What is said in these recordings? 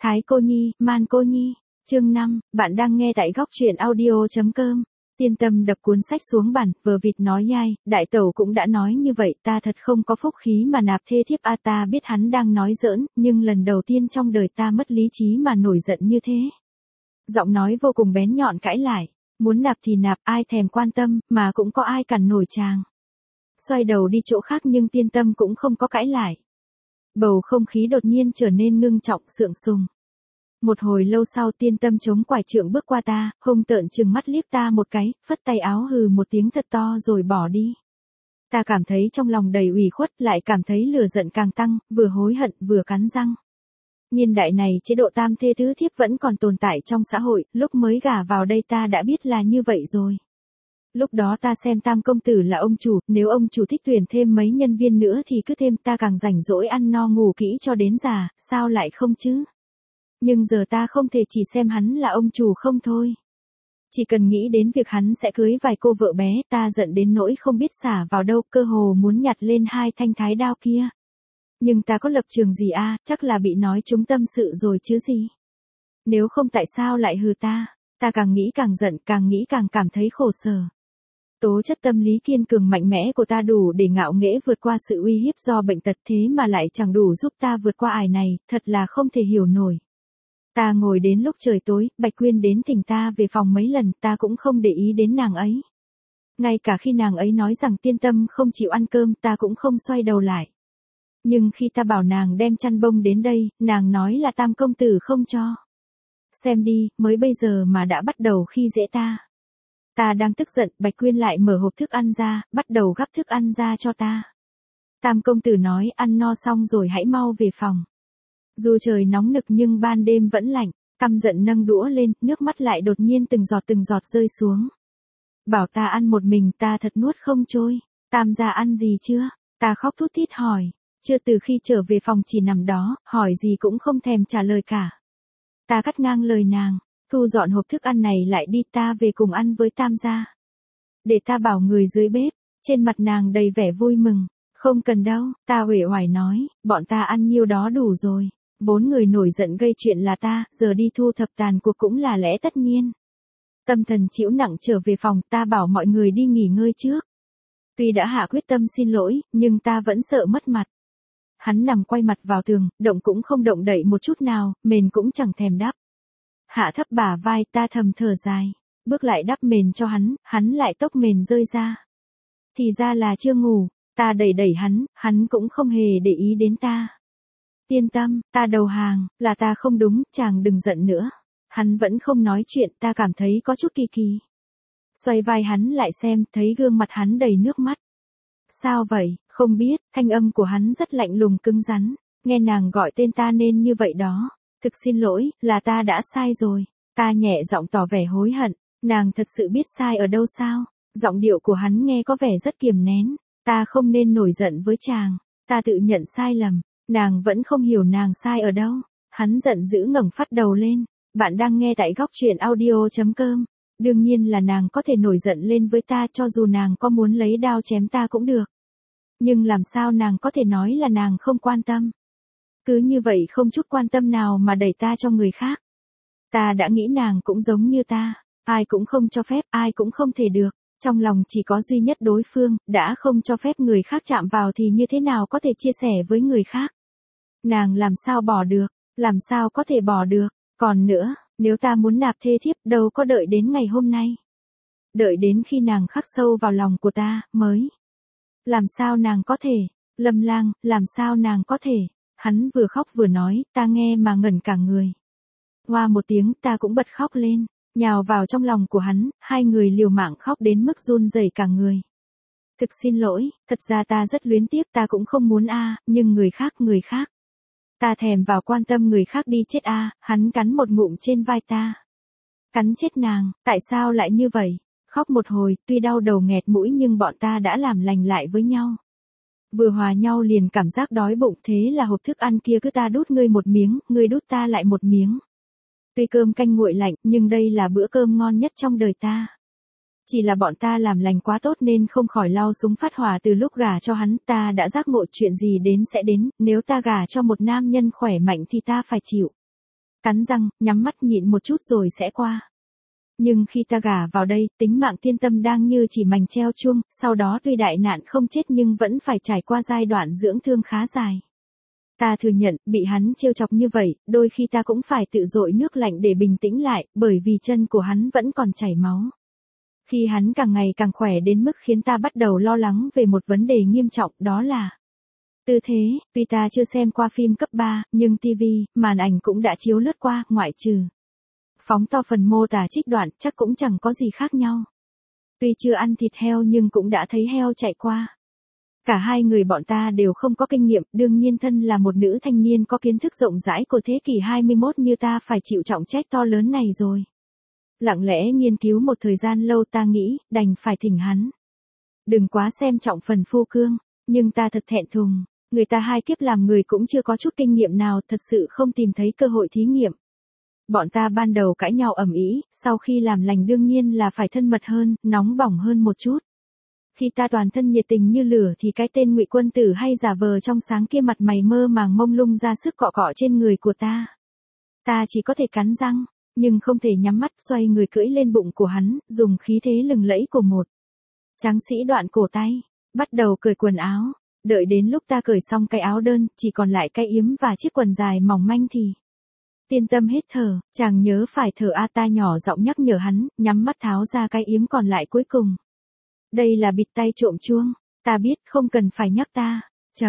Thái cô nhi, man cô nhi. Chương 5, bạn đang nghe tại góc truyện audio.com. Tiên Tâm đập cuốn sách xuống bàn, vờ vịt nói nhai, đại tẩu cũng đã nói như vậy, ta thật không có phúc khí mà nạp thê thiếp a. Ta biết hắn đang nói giỡn, nhưng lần đầu tiên trong đời ta mất lý trí mà nổi giận như thế. Giọng nói vô cùng bén nhọn cãi lại, muốn nạp thì nạp, ai thèm quan tâm, mà cũng có ai cản nổi chàng. Xoay đầu đi chỗ khác nhưng Tiên Tâm cũng không có cãi lại. Bầu không khí đột nhiên trở nên ngưng trọng, sượng sùng. Một hồi lâu sau Tiên Tâm chống quải trượng bước qua ta, hung tợn trừng mắt liếc ta một cái, phất tay áo hừ một tiếng thật to rồi bỏ đi. Ta cảm thấy trong lòng đầy ủy khuất, lại cảm thấy lửa giận càng tăng, vừa hối hận vừa cắn răng. Niên đại này chế độ tam thê tứ thiếp vẫn còn tồn tại trong xã hội, lúc mới gả vào đây ta đã biết là như vậy rồi. Lúc đó ta xem Tam công tử là ông chủ, nếu ông chủ thích tuyển thêm mấy nhân viên nữa thì cứ thêm, ta càng rảnh rỗi ăn no ngủ kỹ cho đến già, sao lại không chứ? Nhưng giờ ta không thể chỉ xem hắn là ông chủ không thôi. Chỉ cần nghĩ đến việc hắn sẽ cưới vài cô vợ bé, ta giận đến nỗi không biết xả vào đâu, cơ hồ muốn nhặt lên hai thanh thái đao kia. Nhưng ta có lập trường gì a, chắc là bị nói trúng tâm sự rồi chứ gì. Nếu không tại sao lại hừ ta, ta càng nghĩ càng giận, càng nghĩ càng cảm thấy khổ sở. Tố chất tâm lý kiên cường mạnh mẽ của ta đủ để ngạo nghễ vượt qua sự uy hiếp do bệnh tật, thế mà lại chẳng đủ giúp ta vượt qua ải này, thật là không thể hiểu nổi. Ta ngồi đến lúc trời tối, Bạch Quyên đến thỉnh ta về phòng mấy lần, ta cũng không để ý đến nàng ấy. Ngay cả khi nàng ấy nói rằng Tiên Tâm không chịu ăn cơm, ta cũng không xoay đầu lại. Nhưng khi ta bảo nàng đem chăn bông đến đây, nàng nói là Tam công tử không cho. Xem đi, mới bây giờ mà đã bắt đầu khi dễ ta. Ta đang tức giận, Bạch Quyên lại mở hộp thức ăn ra, bắt đầu gắp thức ăn ra cho ta. Tam công tử nói ăn no xong rồi hãy mau về phòng. Dù trời nóng nực nhưng ban đêm vẫn lạnh, căm giận nâng đũa lên, nước mắt lại đột nhiên từng giọt rơi xuống. Bảo ta ăn một mình ta thật nuốt không trôi. Tam gia ăn gì chưa? Ta khóc thút thít hỏi. Chưa, từ khi trở về phòng chỉ nằm đó, hỏi gì cũng không thèm trả lời cả. Ta cắt ngang lời nàng. Thu dọn hộp thức ăn này lại đi, ta về cùng ăn với Tam gia. Để ta bảo người dưới bếp. Trên mặt nàng đầy vẻ vui mừng. Không cần đâu, ta uể oải nói, bọn ta ăn nhiêu đó đủ rồi. 4 người nổi giận gây chuyện là ta, giờ đi thu thập tàn cuộc cũng là lẽ tất nhiên. Tâm thần chịu nặng trở về phòng, ta bảo mọi người đi nghỉ ngơi trước. Tuy đã hạ quyết tâm xin lỗi, nhưng ta vẫn sợ mất mặt. Hắn nằm quay mặt vào tường, động cũng không động đậy một chút nào, mền cũng chẳng thèm đắp. Hạ thấp bả vai, ta thầm thở dài, bước lại đắp mền cho hắn lại tốc mền rơi ra. Thì ra là chưa ngủ, ta đẩy hắn cũng không hề để ý đến ta. Tiên Tâm, ta đầu hàng, là ta không đúng, chàng đừng giận nữa. Hắn vẫn không nói chuyện, ta cảm thấy có chút kỳ kỳ. Xoay vai hắn lại xem, thấy gương mặt hắn đầy nước mắt. Sao vậy, không biết, thanh âm của hắn rất lạnh lùng cứng rắn, nghe nàng gọi tên ta nên như vậy đó. Thực xin lỗi, là ta đã sai rồi. Ta nhẹ giọng tỏ vẻ hối hận, nàng thật sự biết sai ở đâu sao? Giọng điệu của hắn nghe có vẻ rất kiềm nén, ta không nên nổi giận với chàng, ta tự nhận sai lầm. Nàng vẫn không hiểu nàng sai ở đâu. Hắn giận dữ ngẩng phát đầu lên. Bạn đang nghe tại góc truyện audio.com. Đương nhiên là nàng có thể nổi giận lên với ta, cho dù nàng có muốn lấy đao chém ta cũng được. Nhưng làm sao nàng có thể nói là nàng không quan tâm? Cứ như vậy không chút quan tâm nào mà đẩy ta cho người khác. Ta đã nghĩ nàng cũng giống như ta. Ai cũng không cho phép, ai cũng không thể được. Trong lòng chỉ có duy nhất đối phương, đã không cho phép người khác chạm vào thì như thế nào có thể chia sẻ với người khác? Nàng làm sao bỏ được, làm sao có thể bỏ được, còn nữa, nếu ta muốn nạp thê thiếp đâu có đợi đến ngày hôm nay. Đợi đến khi nàng khắc sâu vào lòng của ta, mới. Làm sao nàng có thể, Lâm Lang, làm sao nàng có thể, hắn vừa khóc vừa nói, ta nghe mà ngẩn cả người. Hoa một tiếng ta cũng bật khóc lên, nhào vào trong lòng của hắn, hai người liều mạng khóc đến mức run rẩy cả người. Thực xin lỗi, thật ra ta rất luyến tiếc, ta cũng không muốn nhưng người khác. Ta thèm vào quan tâm người khác đi chết hắn cắn một ngụm trên vai ta. Cắn chết nàng, tại sao lại như vậy? Khóc một hồi, tuy đau đầu nghẹt mũi nhưng bọn ta đã làm lành lại với nhau. Vừa hòa nhau liền cảm giác đói bụng, thế là hộp thức ăn kia cứ ta đút ngươi một miếng, ngươi đút ta lại một miếng. Tuy cơm canh nguội lạnh, nhưng đây là bữa cơm ngon nhất trong đời ta. Chỉ là bọn ta làm lành quá tốt nên không khỏi lau súng phát hỏa từ lúc gả cho hắn. Ta đã giác ngộ chuyện gì đến sẽ đến, nếu ta gả cho một nam nhân khỏe mạnh thì ta phải chịu. cắn răng, nhắm mắt nhịn một chút rồi sẽ qua. Nhưng khi ta gả vào đây, tính mạng Tiên Tâm đang như chỉ mành treo chuông, sau đó tuy đại nạn không chết nhưng vẫn phải trải qua giai đoạn dưỡng thương khá dài. Ta thừa nhận, bị hắn trêu chọc như vậy, đôi khi ta cũng phải tự dội nước lạnh để bình tĩnh lại, bởi vì chân của hắn vẫn còn chảy máu. Khi hắn càng ngày càng khỏe đến mức khiến ta bắt đầu lo lắng về một vấn đề nghiêm trọng, đó là tư thế. Tuy ta chưa xem qua phim cấp 3, nhưng TV, màn ảnh cũng đã chiếu lướt qua, ngoại trừ phóng to phần mô tả trích đoạn, chắc cũng chẳng có gì khác nhau. Tuy chưa ăn thịt heo nhưng cũng đã thấy heo chạy qua. Cả hai người bọn ta đều không có kinh nghiệm, đương nhiên thân là một nữ thanh niên có kiến thức rộng rãi của thế kỷ 21 như ta phải chịu trọng trách to lớn này rồi. Lặng lẽ nghiên cứu một thời gian lâu ta nghĩ, đành phải thỉnh hắn. Đừng quá xem trọng phần phô cương, nhưng ta thật thẹn thùng. Người ta hai kiếp làm người cũng chưa có chút kinh nghiệm nào, thật sự không tìm thấy cơ hội thí nghiệm. Bọn ta ban đầu cãi nhau ầm ĩ, sau khi làm lành đương nhiên là phải thân mật hơn, nóng bỏng hơn một chút. Khi ta toàn thân nhiệt tình như lửa thì cái tên Ngụy Quân Tử hay giả vờ trong sáng kia mặt mày mơ màng mông lung ra sức cọ cọ trên người của ta. Ta chỉ có thể cắn răng, nhưng không thể nhắm mắt, xoay người cưỡi lên bụng của hắn, dùng khí thế lừng lẫy của một tráng sĩ đoạn cổ tay, bắt đầu cởi quần áo. Đợi đến lúc ta cởi xong cái áo đơn, chỉ còn lại cái yếm và chiếc quần dài mỏng manh thì Tiên Tâm hết thở, chàng nhớ phải thở a, ta nhỏ giọng nhắc nhở hắn, nhắm mắt tháo ra cái yếm còn lại cuối cùng. Đây là bịt tay trộm chuông, ta biết không cần phải nhắc ta.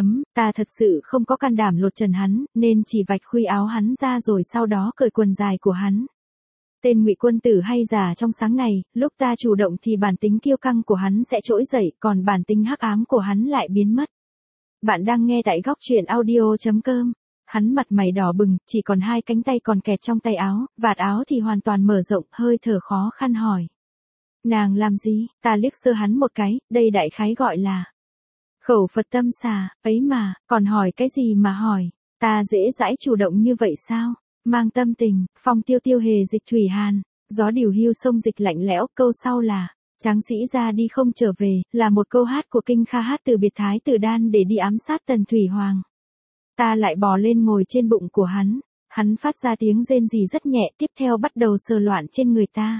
Ta thật sự không có can đảm lột trần hắn, nên chỉ vạch khuy áo hắn ra rồi sau đó cởi quần dài của hắn. Tên Ngụy Quân Tử hay giả trong sáng này, lúc ta chủ động thì bản tính kiêu căng của hắn sẽ trỗi dậy, còn bản tính hắc ám của hắn lại biến mất. Bạn đang nghe tại góc truyện audio.com. Hắn mặt mày đỏ bừng, chỉ còn hai cánh tay còn kẹt trong tay áo, vạt áo thì hoàn toàn mở rộng, hơi thở khó khăn hỏi. Nàng làm gì? Ta liếc sơ hắn một cái, đây đại khái gọi là khẩu Phật tâm xà, ấy mà, còn hỏi cái gì mà hỏi, ta dễ dãi chủ động như vậy sao? Mang tâm tình, phong tiêu tiêu hề dịch thủy hàn, gió điều hưu sông dịch lạnh lẽo, câu sau là tráng sĩ ra đi không trở về, là một câu hát của kinh Kha hát từ biệt Thái Tử Đan để đi ám sát Tần Thủy Hoàng. Ta lại bò lên ngồi trên bụng của hắn phát ra tiếng rên rỉ rất nhẹ, tiếp theo bắt đầu sờ loạn trên người ta.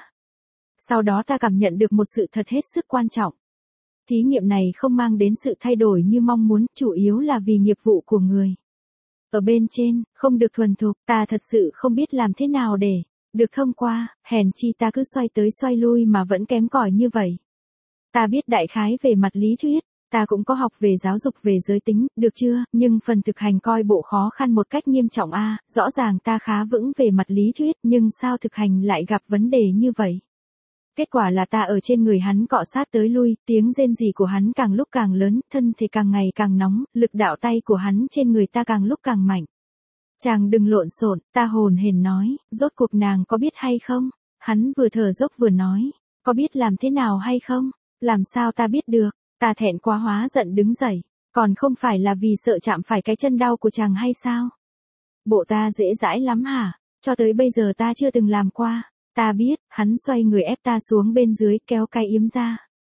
Sau đó ta cảm nhận được một sự thật hết sức quan trọng. Thí nghiệm này không mang đến sự thay đổi như mong muốn, chủ yếu là vì nghiệp vụ của người ở bên trên, không được thuần thục, ta thật sự không biết làm thế nào để được thông qua, hèn chi ta cứ xoay tới xoay lui mà vẫn kém cỏi như vậy. Ta biết đại khái về mặt lý thuyết, ta cũng có học về giáo dục về giới tính, được chưa, nhưng phần thực hành coi bộ khó khăn một cách nghiêm trọng a, rõ ràng ta khá vững về mặt lý thuyết, nhưng sao thực hành lại gặp vấn đề như vậy? Kết quả là ta ở trên người hắn cọ sát tới lui, tiếng rên rỉ của hắn càng lúc càng lớn, thân thể càng ngày càng nóng, lực đạo tay của hắn trên người ta càng lúc càng mạnh. Chàng đừng lộn xộn, ta hồn hển nói, rốt cuộc nàng có biết hay không? Hắn vừa thở dốc vừa nói, có biết làm thế nào hay không? Làm sao ta biết được? Ta thẹn quá hóa giận đứng dậy, còn không phải là vì sợ chạm phải cái chân đau của chàng hay sao? Bộ ta dễ dãi lắm hả? Cho tới bây giờ ta chưa từng làm qua. Ta biết, hắn xoay người ép ta xuống bên dưới, kéo cái yếm ra.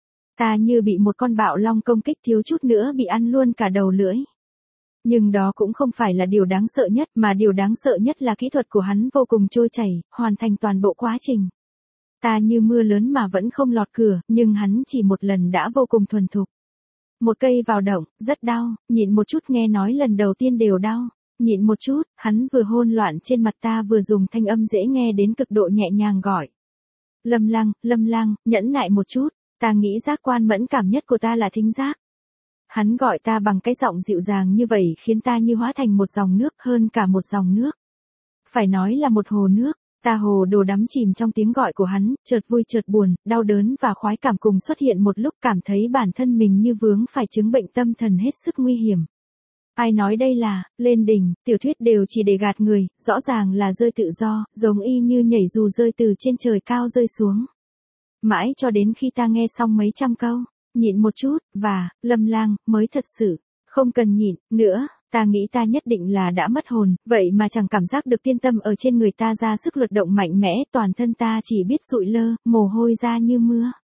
Ta như bị một con bạo long công kích, thiếu chút nữa bị ăn luôn cả đầu lưỡi. Nhưng đó cũng không phải là điều đáng sợ nhất, mà điều đáng sợ nhất là kỹ thuật của hắn vô cùng trôi chảy, hoàn thành toàn bộ quá trình. Ta như mưa lớn mà vẫn không lọt cửa, nhưng hắn chỉ một lần đã vô cùng thuần thục. Một cây vào động, rất đau, nhịn một chút, nghe nói lần đầu tiên đều đau. Nhịn một chút, hắn vừa hôn loạn trên mặt ta vừa dùng thanh âm dễ nghe đến cực độ nhẹ nhàng gọi. Lâm Lăng, nhẫn nại một chút, ta nghĩ giác quan mẫn cảm nhất của ta là thính giác. Hắn gọi ta bằng cái giọng dịu dàng như vậy khiến ta như hóa thành một dòng nước, hơn cả một dòng nước. Phải nói là một hồ nước, ta hồ đồ đắm chìm trong tiếng gọi của hắn, chợt vui chợt buồn, đau đớn và khoái cảm cùng xuất hiện một lúc, cảm thấy bản thân mình như vướng phải chứng bệnh tâm thần hết sức nguy hiểm. Ai nói đây là lên đỉnh, tiểu thuyết đều chỉ để gạt người, rõ ràng là rơi tự do, giống y như nhảy dù rơi từ trên trời cao rơi xuống. Mãi cho đến khi ta nghe xong mấy trăm câu, nhịn một chút, và, Lâm Lang, mới thật sự, không cần nhịn, nữa, ta nghĩ ta nhất định là đã mất hồn, vậy mà chẳng cảm giác được tiên tâm ở trên người ta ra sức luật động mạnh mẽ, toàn thân ta chỉ biết sụi lơ, mồ hôi ra như mưa.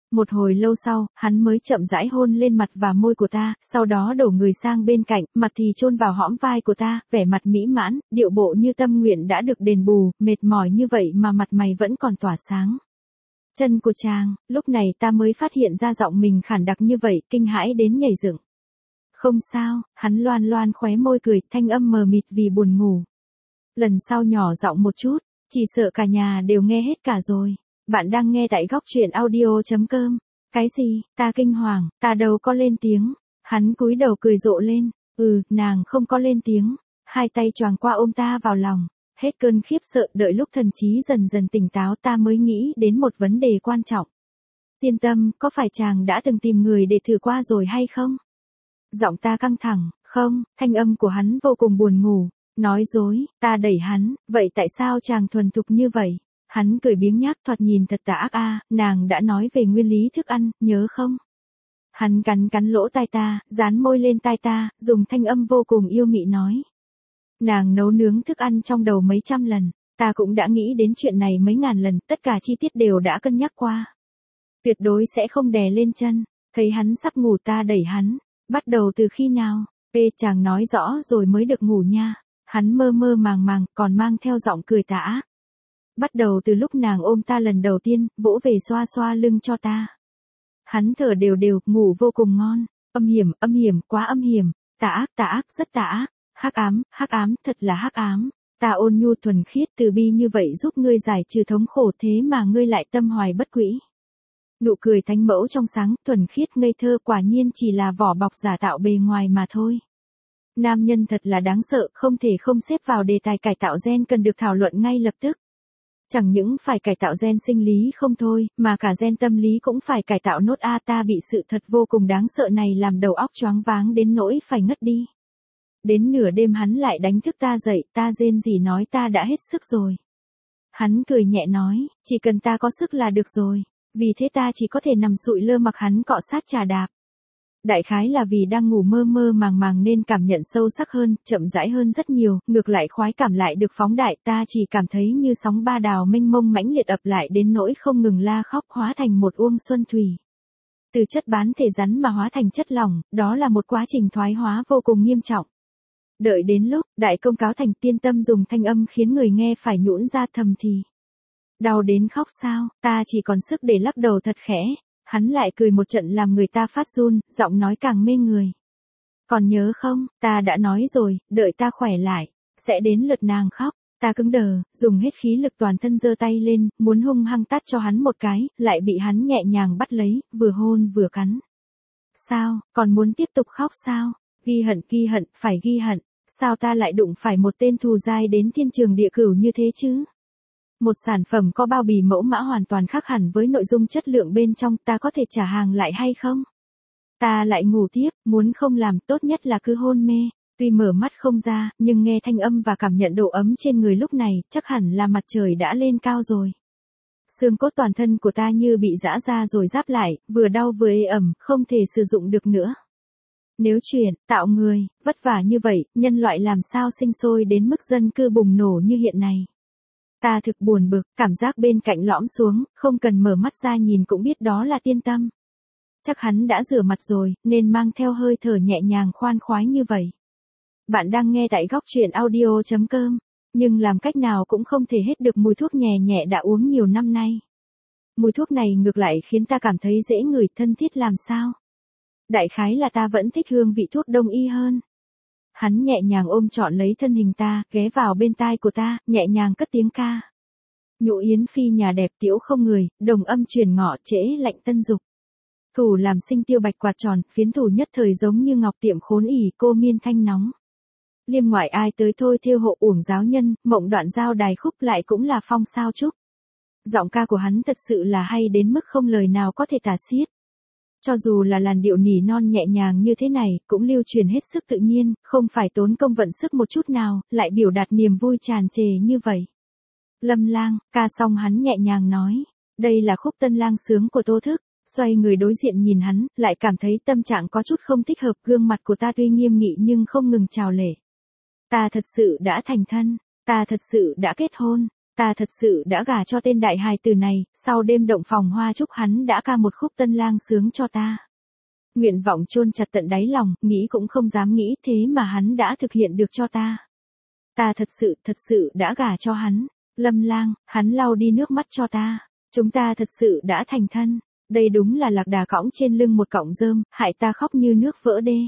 Một hồi lâu sau, hắn mới chậm rãi hôn lên mặt và môi của ta, sau đó đổ người sang bên cạnh, mặt thì chôn vào hõm vai của ta, vẻ mặt mỹ mãn, điệu bộ như tâm nguyện đã được đền bù, mệt mỏi như vậy mà mặt mày vẫn còn tỏa sáng. Chân của chàng, lúc này ta mới phát hiện ra giọng mình khản đặc như vậy, kinh hãi đến nhảy dựng. Không sao, hắn loan loan khóe môi cười, thanh âm mờ mịt vì buồn ngủ. Lần sau nhỏ giọng một chút, chỉ sợ cả nhà đều nghe hết cả rồi. Bạn đang nghe tại góc truyện audio.com. Cái gì, ta kinh hoàng, ta đâu có lên tiếng. Hắn cúi đầu cười rộ lên, nàng không có lên tiếng. Hai tay choàng qua ôm ta vào lòng. Hết cơn khiếp sợ, đợi lúc thần trí dần dần tỉnh táo ta mới nghĩ đến một vấn đề quan trọng. Tiên Tâm, có phải chàng đã từng tìm người để thử qua rồi hay không? Giọng ta căng thẳng, không, thanh âm của hắn vô cùng buồn ngủ. Nói dối, ta đẩy hắn, vậy tại sao chàng thuần thục như vậy? Hắn cười biếng nhác thoạt nhìn thật tà ác nàng đã nói về nguyên lý thức ăn, nhớ không? Hắn cắn lỗ tai ta, dán môi lên tai ta, dùng thanh âm vô cùng yêu mị nói. Nàng nấu nướng thức ăn trong đầu mấy trăm lần, ta cũng đã nghĩ đến chuyện này mấy ngàn lần, tất cả chi tiết đều đã cân nhắc qua. Tuyệt đối sẽ không đè lên chân, thấy hắn sắp ngủ ta đẩy hắn, bắt đầu từ khi nào? Chàng nói rõ rồi mới được ngủ nha. Hắn mơ mơ màng màng, còn mang theo giọng cười tà ác. Bắt đầu từ lúc nàng ôm ta lần đầu tiên, vỗ về xoa xoa lưng cho ta. Hắn thở đều đều, ngủ vô cùng ngon. Âm hiểm, quá âm hiểm. Tà ác, rất tà ác. Hắc ám, thật là hắc ám. Ta ôn nhu thuần khiết từ bi như vậy giúp ngươi giải trừ thống khổ, thế mà ngươi lại tâm hoài bất quỹ. Nụ cười thánh mẫu trong sáng, thuần khiết ngây thơ, quả nhiên chỉ là vỏ bọc giả tạo bề ngoài mà thôi. Nam nhân thật là đáng sợ, không thể không xếp vào đề tài cải tạo gen cần được thảo luận ngay lập tức. Chẳng những phải cải tạo gen sinh lý không thôi, mà cả gen tâm lý cũng phải cải tạo nốt ta bị sự thật vô cùng đáng sợ này làm đầu óc choáng váng đến nỗi phải ngất đi. Đến nửa đêm hắn lại đánh thức ta dậy, ta rên rỉ nói ta đã hết sức rồi. Hắn cười nhẹ nói, chỉ cần ta có sức là được rồi, vì thế ta chỉ có thể nằm sụi lơ mặc hắn cọ sát chà đạp. Đại khái là vì đang ngủ mơ mơ màng màng nên cảm nhận sâu sắc hơn, chậm rãi hơn rất nhiều, ngược lại khoái cảm lại được phóng đại, ta chỉ cảm thấy như sóng ba đào mênh mông mãnh liệt ập lại đến nỗi không ngừng la khóc, hóa thành một uông xuân thủy. Từ chất bán thể rắn mà hóa thành chất lỏng, đó là một quá trình thoái hóa vô cùng nghiêm trọng. Đợi đến lúc, đại công cáo thành, Tiên Tâm dùng thanh âm khiến người nghe phải nhũn ra thầm thì. Đau đến khóc sao, ta chỉ còn sức để lắc đầu thật khẽ. Hắn lại cười một trận làm người ta phát run, giọng nói càng mê người. Còn nhớ không, ta đã nói rồi, đợi ta khỏe lại, sẽ đến lượt nàng khóc. Ta cứng đờ, dùng hết khí lực toàn thân giơ tay lên, muốn hung hăng tát cho hắn một cái, lại bị hắn nhẹ nhàng bắt lấy, vừa hôn vừa cắn. Sao, còn muốn tiếp tục khóc sao? Ghi hận, phải ghi hận. Sao ta lại đụng phải một tên thù dai đến thiên trường địa cửu như thế chứ? Một sản phẩm có bao bì mẫu mã hoàn toàn khác hẳn với nội dung chất lượng bên trong, ta có thể trả hàng lại hay không? Ta lại ngủ tiếp, muốn không làm, tốt nhất là cứ hôn mê. Tuy mở mắt không ra, nhưng nghe thanh âm và cảm nhận độ ấm trên người lúc này, chắc hẳn là mặt trời đã lên cao rồi. Xương cốt toàn thân của ta như bị giã ra rồi giáp lại, vừa đau vừa ê ẩm, không thể sử dụng được nữa. Nếu chuyển, tạo người, vất vả như vậy, nhân loại làm sao sinh sôi đến mức dân cư bùng nổ như hiện nay. Ta thực buồn bực, cảm giác bên cạnh lõm xuống, không cần mở mắt ra nhìn cũng biết đó là Tiên Tâm. Chắc hắn đã rửa mặt rồi, nên mang theo hơi thở nhẹ nhàng khoan khoái như vậy. Bạn đang nghe tại góc truyện audio.com, nhưng làm cách nào cũng không thể hết được mùi thuốc nhẹ nhẹ đã uống nhiều năm nay. Mùi thuốc này ngược lại khiến ta cảm thấy dễ ngửi, thân thiết làm sao. Đại khái là ta vẫn thích hương vị thuốc đông y hơn. Hắn nhẹ nhàng ôm trọn lấy thân hình ta, ghé vào bên tai của ta, nhẹ nhàng cất tiếng ca. Nhũ yến phi nhà đẹp tiễu không người, đồng âm truyền ngọ trễ lạnh tân dục. Thủ làm sinh tiêu bạch quạt tròn, phiến thủ nhất thời giống như ngọc tiệm khốn ỉ cô miên thanh nóng. Liêm ngoại ai tới thôi thêu hộ uổng giáo nhân, mộng đoạn giao đài khúc lại cũng là phong sao trúc. Giọng ca của hắn thật sự là hay đến mức không lời nào có thể tả xiết. Cho dù là làn điệu nỉ non nhẹ nhàng như thế này, cũng lưu truyền hết sức tự nhiên, không phải tốn công vận sức một chút nào, lại biểu đạt niềm vui tràn trề như vậy. Lâm Lang, ca xong hắn nhẹ nhàng nói, đây là khúc Tân Lang sướng của Tô Thức, xoay người đối diện nhìn hắn, lại cảm thấy tâm trạng có chút không thích hợp, gương mặt của ta tuy nghiêm nghị nhưng không ngừng trào lệ. Ta thật sự đã thành thân, ta thật sự đã kết hôn, Ta thật sự đã gả cho tên đại hài tử này, sau đêm động phòng hoa chúc hắn đã ca một khúc tân lang sướng cho ta. Nguyện vọng chôn chặt tận đáy lòng, nghĩ cũng không dám nghĩ, thế mà hắn đã thực hiện được cho ta. Ta thật sự đã gả cho hắn. Lâm Lang, hắn lau đi nước mắt cho ta. Chúng ta thật sự đã thành thân. Đây đúng là lạc đà cõng trên lưng một cọng rơm, hại ta khóc như nước vỡ đê.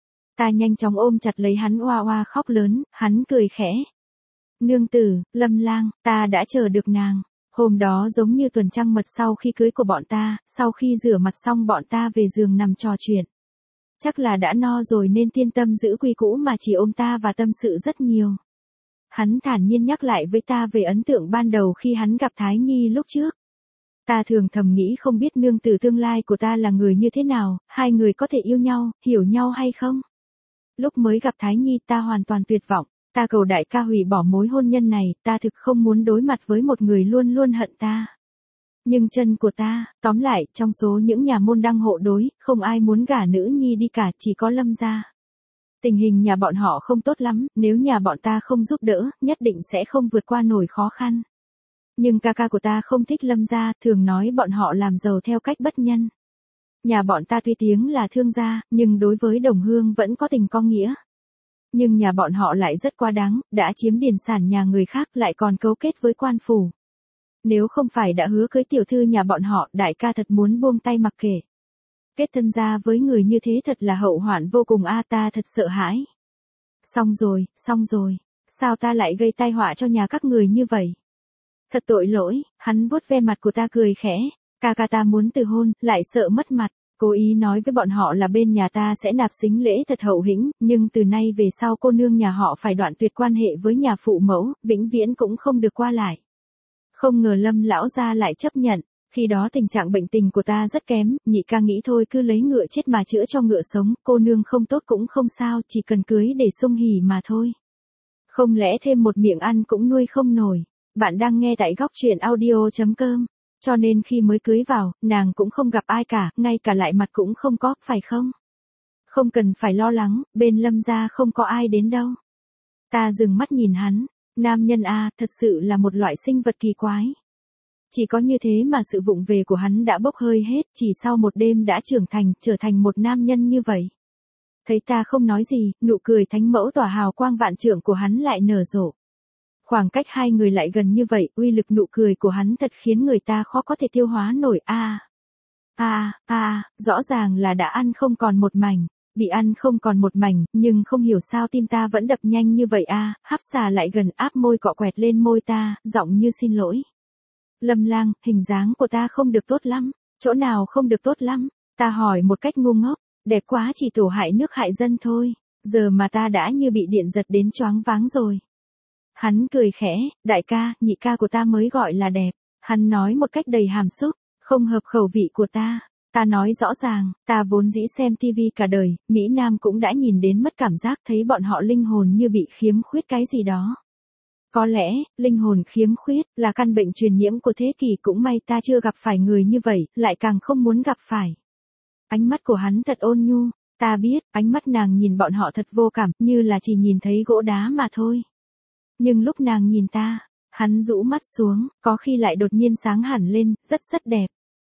Ta nhanh chóng ôm chặt lấy hắn oa oa khóc lớn, hắn cười khẽ. Nương tử, Lâm Lang, ta đã chờ được nàng. Hôm đó giống như tuần trăng mật sau khi cưới của bọn ta, sau khi rửa mặt xong bọn ta về giường nằm trò chuyện. Chắc là đã no rồi nên tiên tâm giữ quy cũ mà chỉ ôm ta và tâm sự rất nhiều. Hắn thản nhiên nhắc lại với ta về ấn tượng ban đầu khi hắn gặp Thái Nhi lúc trước. Ta thường thầm nghĩ không biết nương tử tương lai của ta là người như thế nào, hai người có thể yêu nhau, hiểu nhau hay không. Lúc mới gặp Thái Nhi ta hoàn toàn tuyệt vọng, ta cầu đại ca hủy bỏ mối hôn nhân này, ta thực không muốn đối mặt với một người luôn luôn hận ta. Nhưng chân của ta, tóm lại, trong số những nhà môn đăng hộ đối, không ai muốn gả nữ nhi đi cả, chỉ có Lâm gia. Tình hình nhà bọn họ không tốt lắm, nếu nhà bọn ta không giúp đỡ, nhất định sẽ không vượt qua nổi khó khăn. Nhưng ca ca của ta không thích Lâm gia, thường nói bọn họ làm giàu theo cách bất nhân. Nhà bọn ta tuy tiếng là thương gia, nhưng đối với đồng hương vẫn có tình có nghĩa. Nhưng nhà bọn họ lại rất quá đáng, đã chiếm điền sản nhà người khác lại còn cấu kết với quan phủ. Nếu không phải đã hứa cưới tiểu thư nhà bọn họ, đại ca thật muốn buông tay mặc kệ. Kết thân gia với người như thế thật là hậu hoạn vô cùng a, ta thật sợ hãi. Xong rồi, sao ta lại gây tai họa cho nhà các người như vậy? Thật tội lỗi, hắn vuốt ve mặt của ta cười khẽ, ca ca ta muốn từ hôn, lại sợ mất mặt, cố ý nói với bọn họ là bên nhà ta sẽ nạp sính lễ thật hậu hĩnh, nhưng từ nay về sau cô nương nhà họ phải đoạn tuyệt quan hệ với nhà phụ mẫu, vĩnh viễn cũng không được qua lại. Không ngờ Lâm lão gia lại chấp nhận. Khi đó tình trạng bệnh tình của ta rất kém, nhị ca nghĩ thôi cứ lấy ngựa chết mà chữa cho ngựa sống, cô nương không tốt cũng không sao, chỉ cần cưới để sung hỉ mà thôi. Không lẽ thêm một miệng ăn cũng nuôi không nổi. Bạn đang nghe tại góc truyện audio.com. Cho nên khi mới cưới vào, nàng cũng không gặp ai cả, ngay cả lại mặt cũng không có, phải không? Không cần phải lo lắng, bên Lâm gia không có ai đến đâu. Ta dừng mắt nhìn hắn, nam nhân a, thật sự là một loại sinh vật kỳ quái. Chỉ có như thế mà sự vụng về của hắn đã bốc hơi hết, chỉ sau một đêm đã trưởng thành, trở thành một nam nhân như vậy. Thấy ta không nói gì, nụ cười thánh mẫu tỏa hào quang vạn trượng của hắn lại nở rộ. Khoảng cách hai người lại gần như vậy, uy lực nụ cười của hắn thật khiến người ta khó có thể tiêu hóa nổi rõ ràng là đã ăn không còn một mảnh, bị ăn không còn một mảnh, nhưng không hiểu sao tim ta vẫn đập nhanh như vậy Hắp xà lại gần áp môi cọ quẹt lên môi ta, giọng như xin lỗi. Lâm Lang, hình dáng của ta không được tốt lắm, chỗ nào không được tốt lắm, ta hỏi một cách ngu ngốc, đẹp quá chỉ tổ hại nước hại dân thôi, giờ mà ta đã như bị điện giật đến choáng váng rồi. Hắn cười khẽ, đại ca, nhị ca của ta mới gọi là đẹp, hắn nói một cách đầy hàm xúc, không hợp khẩu vị của ta. Ta nói rõ ràng, ta vốn dĩ xem tivi cả đời, Mỹ Nam cũng đã nhìn đến mất cảm giác thấy bọn họ linh hồn như bị khiếm khuyết cái gì đó. Có lẽ, linh hồn khiếm khuyết là căn bệnh truyền nhiễm của thế kỷ, cũng may ta chưa gặp phải người như vậy, lại càng không muốn gặp phải. Ánh mắt của hắn thật ôn nhu, ta biết, ánh mắt nàng nhìn bọn họ thật vô cảm, như là chỉ nhìn thấy gỗ đá mà thôi. Nhưng lúc nàng nhìn ta, hắn rũ mắt xuống, có khi lại đột nhiên sáng hẳn lên, rất rất đẹp.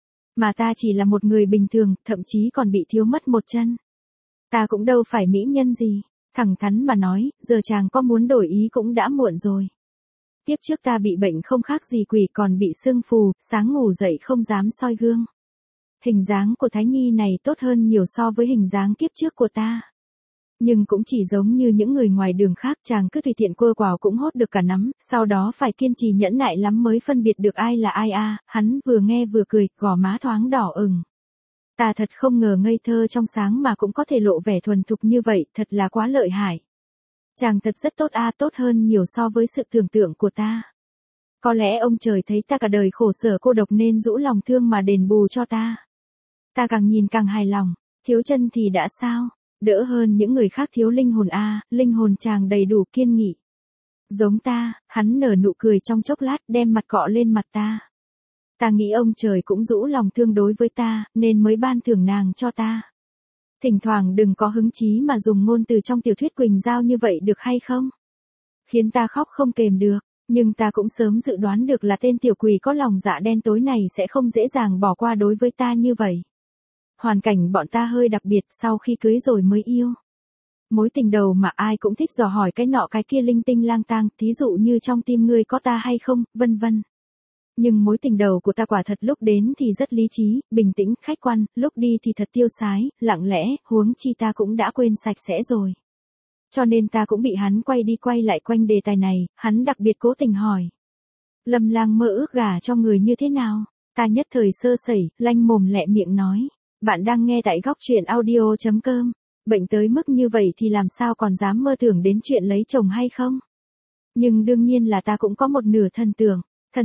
Mà ta chỉ là một người bình thường, thậm chí còn bị thiếu mất một chân. Ta cũng đâu phải mỹ nhân gì. Thẳng thắn mà nói, giờ chàng có muốn đổi ý cũng đã muộn rồi. Tiếp trước ta bị bệnh không khác gì quỷ, còn bị sưng phù, sáng ngủ dậy không dám soi gương. Hình dáng của Thái Nhi này tốt hơn nhiều so với hình dáng kiếp trước của ta. Nhưng cũng chỉ giống như những người ngoài đường khác, chàng cứ tùy tiện quơ quào cũng hốt được cả nắm, sau đó phải kiên trì nhẫn nại lắm mới phân biệt được ai là ai Hắn vừa nghe vừa cười, gò má thoáng đỏ ửng. Ta thật không ngờ ngây thơ trong sáng mà cũng có thể lộ vẻ thuần thục như vậy, thật là quá lợi hại. Chàng thật rất tốt tốt hơn nhiều so với sự tưởng tượng của ta. Có lẽ ông trời thấy ta cả đời khổ sở cô độc nên rũ lòng thương mà đền bù cho ta. Ta càng nhìn càng hài lòng, thiếu chân thì đã sao, đỡ hơn những người khác thiếu linh hồn linh hồn chàng đầy đủ kiên nghị. Giống ta, hắn nở nụ cười trong chốc lát đem mặt cọ lên mặt ta. Ta nghĩ ông trời cũng rũ lòng thương đối với ta, nên mới ban thưởng nàng cho ta. Thỉnh thoảng đừng có hứng chí mà dùng ngôn từ trong tiểu thuyết Quỳnh Giao như vậy được hay không? Khiến ta khóc không kềm được, Nhưng ta cũng sớm dự đoán được là tên tiểu quỷ có lòng dạ đen tối này sẽ không dễ dàng bỏ qua đối với ta như vậy. Hoàn cảnh bọn ta hơi đặc biệt, sau khi cưới rồi mới yêu. Mối tình đầu mà ai cũng thích dò hỏi cái nọ cái kia linh tinh lang tang, thí dụ như trong tim ngươi có ta hay không, vân vân. Nhưng mối tình đầu của ta quả thật lúc đến thì rất lý trí, bình tĩnh, khách quan, lúc đi thì thật tiêu sái, lặng lẽ, huống chi ta cũng đã quên sạch sẽ rồi. Cho nên ta cũng bị hắn quay đi quay lại quanh đề tài này, hắn đặc biệt cố tình hỏi. Lâm Lang mơ ước gả cho người như thế nào? Ta nhất thời sơ sẩy, lanh mồm lẹ miệng nói. Bạn đang nghe tại góc truyện audio.com. Bệnh tới mức như vậy thì làm sao còn dám mơ tưởng đến chuyện lấy chồng hay không? Nhưng đương nhiên là ta cũng có một nửa thần tượng.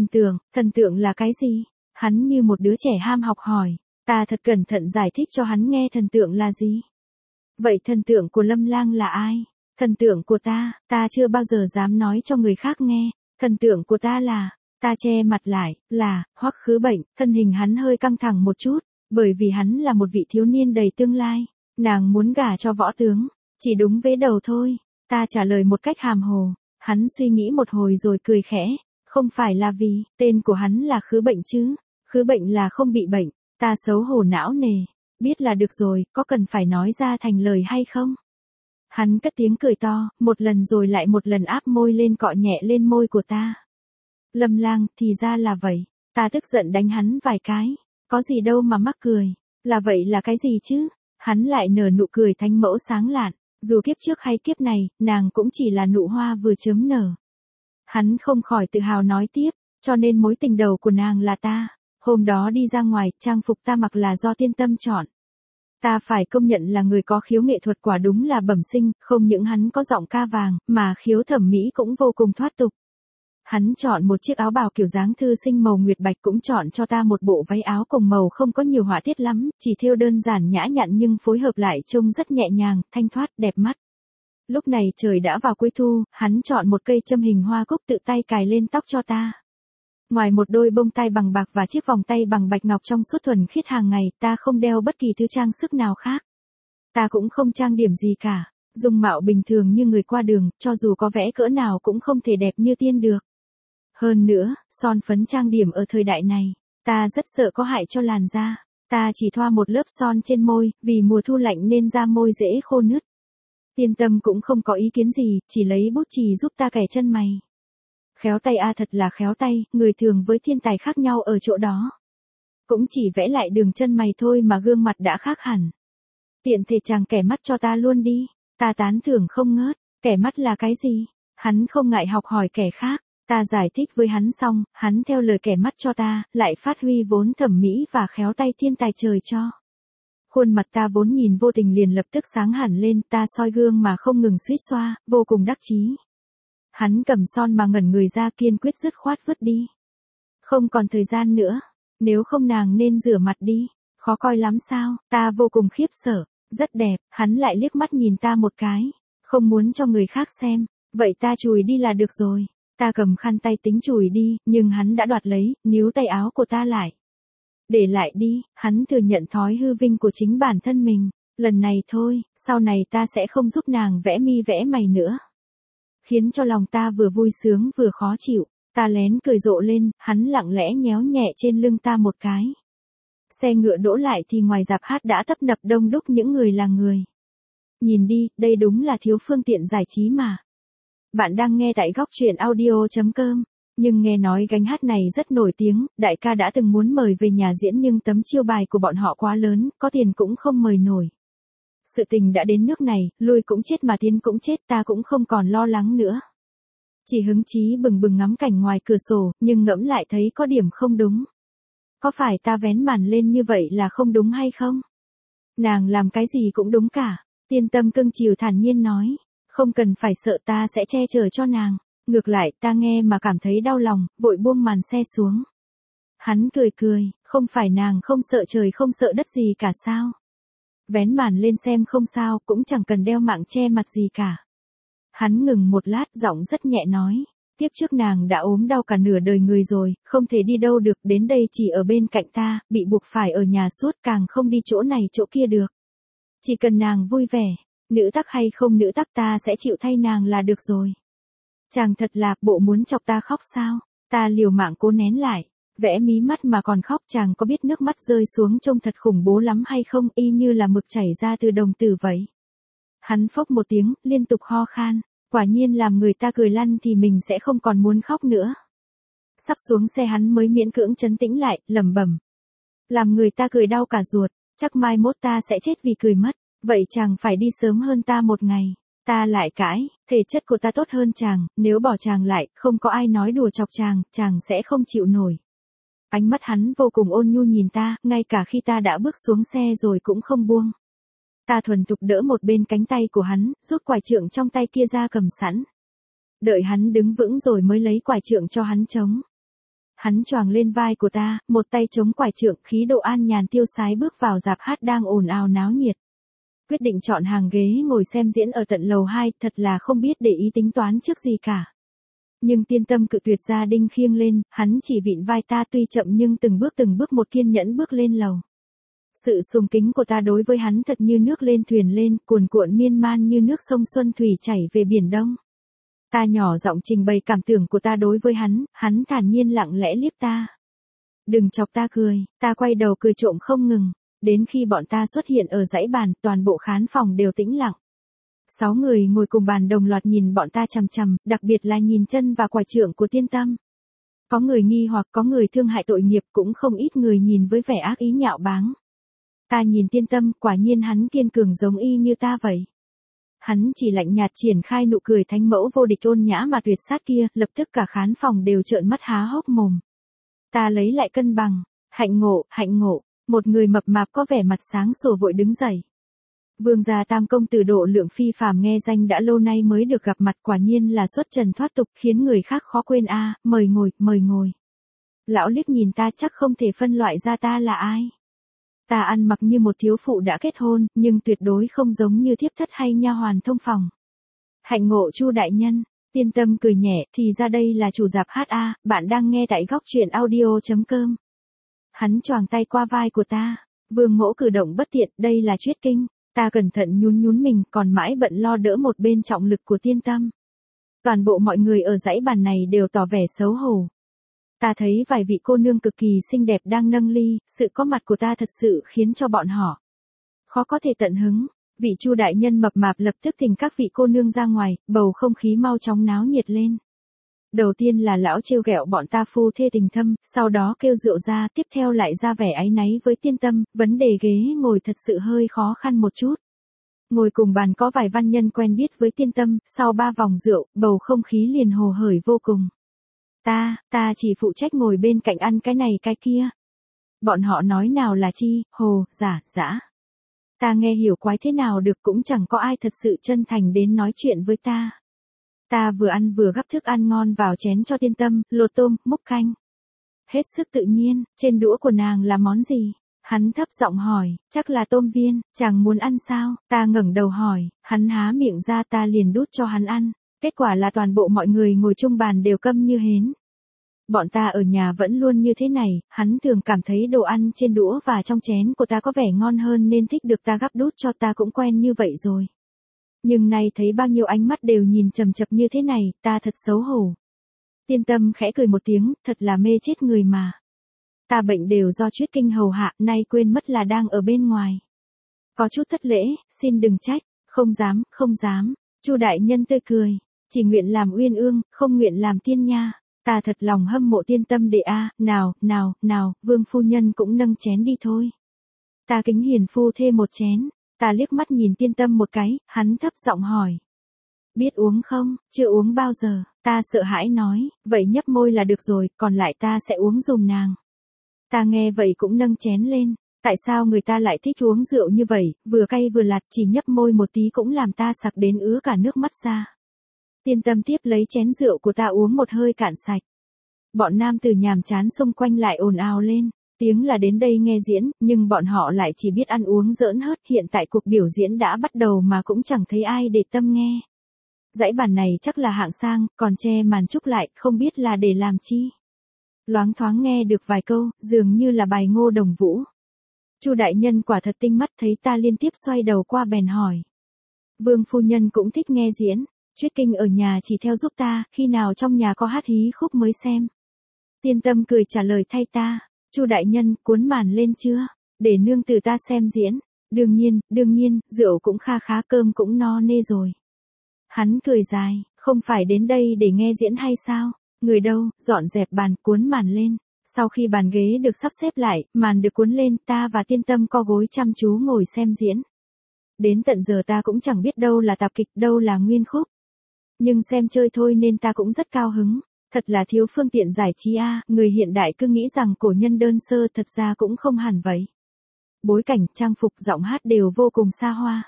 Thần tượng là cái gì? Hắn như một đứa trẻ ham học hỏi. Ta thật cẩn thận giải thích cho hắn nghe thần tượng là gì. Vậy thần tượng của Lâm Lang là ai? Thần tượng của ta chưa bao giờ dám nói cho người khác nghe. Thần tượng của ta là, ta che mặt lại, là, Hoắc Khứ Bệnh. Thân hình hắn hơi căng thẳng một chút, bởi vì hắn là một vị thiếu niên đầy tương lai. Nàng muốn gả cho võ tướng, chỉ đúng vế đầu thôi. Ta trả lời một cách hàm hồ. Hắn suy nghĩ một hồi rồi cười khẽ. Không phải là vì, tên của hắn là Khứ Bệnh chứ. Khứ Bệnh là không bị bệnh. Ta xấu hổ não nề. Biết là được rồi, có cần phải nói ra thành lời hay không? Hắn cất tiếng cười to, một lần rồi lại một lần áp môi lên cọ nhẹ lên môi của ta. Lâm Lang, thì ra là vậy. Ta tức giận đánh hắn vài cái. Có gì đâu mà mắc cười. Là vậy là cái gì chứ? Hắn lại nở nụ cười thánh mẫu sáng lạn. Dù kiếp trước hay kiếp này, nàng cũng chỉ là nụ hoa vừa chớm nở. Hắn không khỏi tự hào nói tiếp, cho nên mối tình đầu của nàng là ta. Hôm đó đi ra ngoài, trang phục ta mặc là do tiên tâm chọn. Ta phải công nhận là người có khiếu nghệ thuật quả đúng là bẩm sinh, không những hắn có giọng ca vàng, mà khiếu thẩm mỹ cũng vô cùng thoát tục. Hắn chọn một chiếc áo bào kiểu dáng thư sinh màu nguyệt bạch, cũng chọn cho ta một bộ váy áo cùng màu không có nhiều họa tiết lắm, chỉ thêu đơn giản nhã nhặn nhưng phối hợp lại trông rất nhẹ nhàng, thanh thoát, đẹp mắt. Lúc này trời đã vào cuối thu, hắn chọn một cây châm hình hoa cúc tự tay cài lên tóc cho ta. Ngoài một đôi bông tai bằng bạc và chiếc vòng tay bằng bạch ngọc trong suốt thuần khiết hàng ngày, ta không đeo bất kỳ thứ trang sức nào khác. Ta cũng không trang điểm gì cả, dung mạo bình thường như người qua đường, cho dù có vẽ cỡ nào cũng không thể đẹp như tiên được. Hơn nữa, son phấn trang điểm ở thời đại này, ta rất sợ có hại cho làn da. Ta chỉ thoa một lớp son trên môi, vì mùa thu lạnh nên da môi dễ khô nứt. Tiên Tâm cũng không có ý kiến gì, chỉ lấy bút chì giúp ta kẻ chân mày. Khéo tay a, thật là khéo tay, người thường với thiên tài khác nhau ở chỗ đó. Cũng chỉ vẽ lại đường chân mày thôi mà gương mặt đã khác hẳn. Tiện thể chàng kẻ mắt cho ta luôn đi. Ta tán thưởng không ngớt. Kẻ mắt là cái gì? Hắn không ngại học hỏi kẻ khác. Ta giải thích với hắn xong, hắn theo lời kẻ mắt cho ta, lại phát huy vốn thẩm mỹ và khéo tay thiên tài trời cho. Khuôn mặt ta vốn nhìn vô tình liền lập tức sáng hẳn lên, ta soi gương mà không ngừng suýt xoa, vô cùng đắc chí. Hắn cầm son mà ngẩn người ra, kiên quyết dứt khoát vứt đi. Không còn thời gian nữa, nếu không nàng nên rửa mặt đi, khó coi lắm sao? Ta vô cùng khiếp sợ, rất đẹp, hắn lại liếc mắt nhìn ta một cái, không muốn cho người khác xem, vậy ta chùi đi là được rồi. Ta cầm khăn tay tính chùi đi, nhưng hắn đã đoạt lấy, níu tay áo của ta lại. Để lại đi, hắn thừa nhận thói hư vinh của chính bản thân mình. Lần này thôi, sau này ta sẽ không giúp nàng vẽ mi vẽ mày nữa. Khiến cho lòng ta vừa vui sướng vừa khó chịu. Ta lén cười rộ lên, hắn lặng lẽ nhéo nhẹ trên lưng ta một cái. Xe ngựa đỗ lại thì ngoài rạp hát đã tấp nập đông đúc những người là người. Nhìn đi, đây đúng là thiếu phương tiện giải trí mà. Bạn đang nghe tại góc truyện audio.com. Nhưng nghe nói gánh hát này rất nổi tiếng, đại ca đã từng muốn mời về nhà diễn nhưng tấm chiêu bài của bọn họ quá lớn, có tiền cũng không mời nổi. Sự tình đã đến nước này, lui cũng chết mà tiến cũng chết, ta cũng không còn lo lắng nữa. Chỉ hứng chí bừng bừng ngắm cảnh ngoài cửa sổ, nhưng ngẫm lại thấy có điểm không đúng. Có phải ta vén màn lên như vậy là không đúng hay không? Nàng làm cái gì cũng đúng cả. Tiên Tâm cưng chiều thản nhiên nói, không cần phải sợ, ta sẽ che chở cho nàng. Ngược lại, ta nghe mà cảm thấy đau lòng, vội buông màn xe xuống. Hắn cười cười, không phải nàng không sợ trời không sợ đất gì cả sao? Vén màn lên xem không sao, cũng chẳng cần đeo mạng che mặt gì cả. Hắn ngừng một lát, giọng rất nhẹ nói, tiếp trước nàng đã ốm đau cả nửa đời người rồi, không thể đi đâu được, đến đây chỉ ở bên cạnh ta, bị buộc phải ở nhà suốt, càng không đi chỗ này chỗ kia được. Chỉ cần nàng vui vẻ, nữ tắc hay không nữ tắc ta sẽ chịu thay nàng là được rồi. Chàng thật là, bộ muốn chọc ta khóc sao? Ta liều mạng cố nén lại, vẽ mí mắt mà còn khóc. Chàng có biết nước mắt rơi xuống trông thật khủng bố lắm hay không, y như là mực chảy ra từ đồng tử vậy. Hắn phốc một tiếng, liên tục ho khan, quả nhiên làm người ta cười lăn thì mình sẽ không còn muốn khóc nữa. Sắp xuống xe hắn mới miễn cưỡng trấn tĩnh lại, lẩm bẩm. Làm người ta cười đau cả ruột, chắc mai mốt ta sẽ chết vì cười mất, vậy chàng phải đi sớm hơn ta một ngày. Ta lại cãi, thể chất của ta tốt hơn chàng, nếu bỏ chàng lại, không có ai nói đùa chọc chàng sẽ không chịu nổi. Ánh mắt hắn vô cùng ôn nhu nhìn ta, ngay cả khi ta đã bước xuống xe rồi cũng không buông. Ta thuần thục đỡ một bên cánh tay của hắn, rút quải trượng trong tay kia ra cầm sẵn. Đợi hắn đứng vững rồi mới lấy quải trượng cho hắn chống. Hắn choàng lên vai của ta, một tay chống quải trượng, khí độ an nhàn tiêu sái bước vào rạp hát đang ồn ào náo nhiệt. Quyết định chọn hàng ghế ngồi xem diễn ở tận lầu 2, thật là không biết để ý tính toán trước gì cả. Nhưng Tiên Tâm cự tuyệt ra đinh khiêng lên, hắn chỉ vịn vai ta tuy chậm nhưng từng bước một kiên nhẫn bước lên lầu. Sự sùng kính của ta đối với hắn thật như nước lên thuyền lên, cuồn cuộn miên man như nước sông Xuân Thủy chảy về Biển Đông. Ta nhỏ giọng trình bày cảm tưởng của ta đối với hắn thản nhiên lặng lẽ liếc ta. Đừng chọc ta cười, ta quay đầu cười trộm không ngừng. Đến khi bọn ta xuất hiện ở dãy bàn, toàn bộ khán phòng đều tĩnh lặng. 6 người ngồi cùng bàn đồng loạt nhìn bọn ta chằm chằm, đặc biệt là nhìn chân và quải trượng của Tiên Tâm. Có người nghi hoặc, có người thương hại tội nghiệp, cũng không ít người nhìn với vẻ ác ý nhạo báng. Ta nhìn Tiên Tâm, quả nhiên hắn kiên cường giống y như ta vậy. Hắn chỉ lạnh nhạt triển khai nụ cười thánh mẫu vô địch ôn nhã mà tuyệt sát kia, lập tức cả khán phòng đều trợn mắt há hốc mồm. Ta lấy lại cân bằng, hạnh ngộ. Một người mập mạp có vẻ mặt sáng sủa vội đứng dậy. Vương gia Tam công tử độ lượng phi phàm, nghe danh đã lâu nay mới được gặp mặt, quả nhiên là xuất trần thoát tục, khiến người khác khó quên a. Mời ngồi. Lão liếc nhìn ta, chắc không thể phân loại ra ta là ai. Ta ăn mặc như một thiếu phụ đã kết hôn, nhưng tuyệt đối không giống như thiếp thất hay nha hoàn thông phòng. Hạnh ngộ Chu đại nhân. Tiên Tâm cười nhẹ, thì ra đây là chủ rạp hát a. Bạn đang nghe tại góc truyện audio.com. Hắn choàng tay qua vai của ta. Vương mỗ cử động bất tiện, đây là truyết kinh. Ta cẩn thận nhún mình, còn mãi bận lo đỡ một bên trọng lực của Tiên Tâm. Toàn bộ mọi người ở dãy bàn này đều tỏ vẻ xấu hổ. Ta thấy vài vị cô nương cực kỳ xinh đẹp đang nâng ly, sự có mặt của ta thật sự khiến cho bọn họ khó có thể tận hứng. Vị Chu đại nhân mập mạp lập tức thỉnh các vị cô nương ra ngoài, bầu không khí mau chóng náo nhiệt lên. Đầu tiên là lão trêu ghẹo bọn ta phu thê tình thâm, sau đó kêu rượu ra, tiếp theo lại ra vẻ áy náy với Tiên Tâm, vấn đề ghế ngồi thật sự hơi khó khăn một chút. Ngồi cùng bàn có vài văn nhân quen biết với Tiên Tâm, sau 3 vòng rượu, bầu không khí liền hồ hởi vô cùng. Ta chỉ phụ trách ngồi bên cạnh ăn cái này cái kia. Bọn họ nói nào là chi, hồ, dã. Ta nghe hiểu quái thế nào được, cũng chẳng có ai thật sự chân thành đến nói chuyện với ta. Ta vừa ăn vừa gắp thức ăn ngon vào chén cho Tiên Tâm, lột tôm, múc canh. Hết sức tự nhiên, trên đũa của nàng là món gì? Hắn thấp giọng hỏi, chắc là tôm viên, chàng muốn ăn sao? Ta ngẩng đầu hỏi, hắn há miệng ra, ta liền đút cho hắn ăn. Kết quả là toàn bộ mọi người ngồi chung bàn đều câm như hến. Bọn ta ở nhà vẫn luôn như thế này, hắn thường cảm thấy đồ ăn trên đũa và trong chén của ta có vẻ ngon hơn nên thích được ta gắp đút cho, ta cũng quen như vậy rồi. Nhưng nay thấy bao nhiêu ánh mắt đều nhìn chằm chằm như thế này, ta thật xấu hổ. Tiên Tâm khẽ cười một tiếng, thật là mê chết người mà. Ta bệnh đều do truyết kinh hầu hạ, nay quên mất là đang ở bên ngoài. Có chút thất lễ, xin đừng trách. Không dám. Chu đại nhân tươi cười, chỉ nguyện làm uyên ương, không nguyện làm tiên nha. Ta thật lòng hâm mộ Tiên Tâm đệ a. Nào, Vương phu nhân cũng nâng chén đi thôi. Ta kính hiền phu thê một chén. Ta liếc mắt nhìn Tiên Tâm một cái, hắn thấp giọng hỏi. Biết uống không? Chưa uống bao giờ. Ta sợ hãi nói, vậy nhấp môi là được rồi, còn lại ta sẽ uống dùm nàng. Ta nghe vậy cũng nâng chén lên. Tại sao người ta lại thích uống rượu như vậy, vừa cay vừa lạt, chỉ nhấp môi một tí cũng làm ta sặc đến ứa cả nước mắt ra. Tiên Tâm tiếp lấy chén rượu của ta uống một hơi cạn sạch. Bọn nam tử nhàm chán xung quanh lại ồn ào lên. Tiếng là đến đây nghe diễn, nhưng bọn họ lại chỉ biết ăn uống giỡn hớt. Hiện tại cuộc biểu diễn đã bắt đầu mà cũng chẳng thấy ai để tâm nghe. Dãy bàn này chắc là hạng sang, còn che màn trúc lại, không biết là để làm chi. Loáng thoáng nghe được vài câu, dường như là bài Ngô Đồng Vũ. Chu đại nhân quả thật tinh mắt, thấy ta liên tiếp xoay đầu qua bèn hỏi. Vương phu nhân cũng thích nghe diễn. Truyết Kinh ở nhà chỉ theo giúp ta, khi nào trong nhà có hát hí khúc mới xem. Tiên Tâm cười trả lời thay ta, Chu đại nhân, cuốn màn lên chưa? Để nương tử ta xem diễn. Đương nhiên, rượu cũng kha khá, cơm cũng no nê rồi. Hắn cười dài, không phải đến đây để nghe diễn hay sao? Người đâu, dọn dẹp bàn, cuốn màn lên. Sau khi bàn ghế được sắp xếp lại, màn được cuốn lên, ta và Tiên Tâm co gối chăm chú ngồi xem diễn. Đến tận giờ ta cũng chẳng biết đâu là tạp kịch, đâu là nguyên khúc. Nhưng xem chơi thôi nên ta cũng rất cao hứng. Thật là thiếu phương tiện giải trí a, người hiện đại cứ nghĩ rằng cổ nhân đơn sơ, thật ra cũng không hẳn vậy. Bối cảnh, trang phục, giọng hát đều vô cùng xa hoa.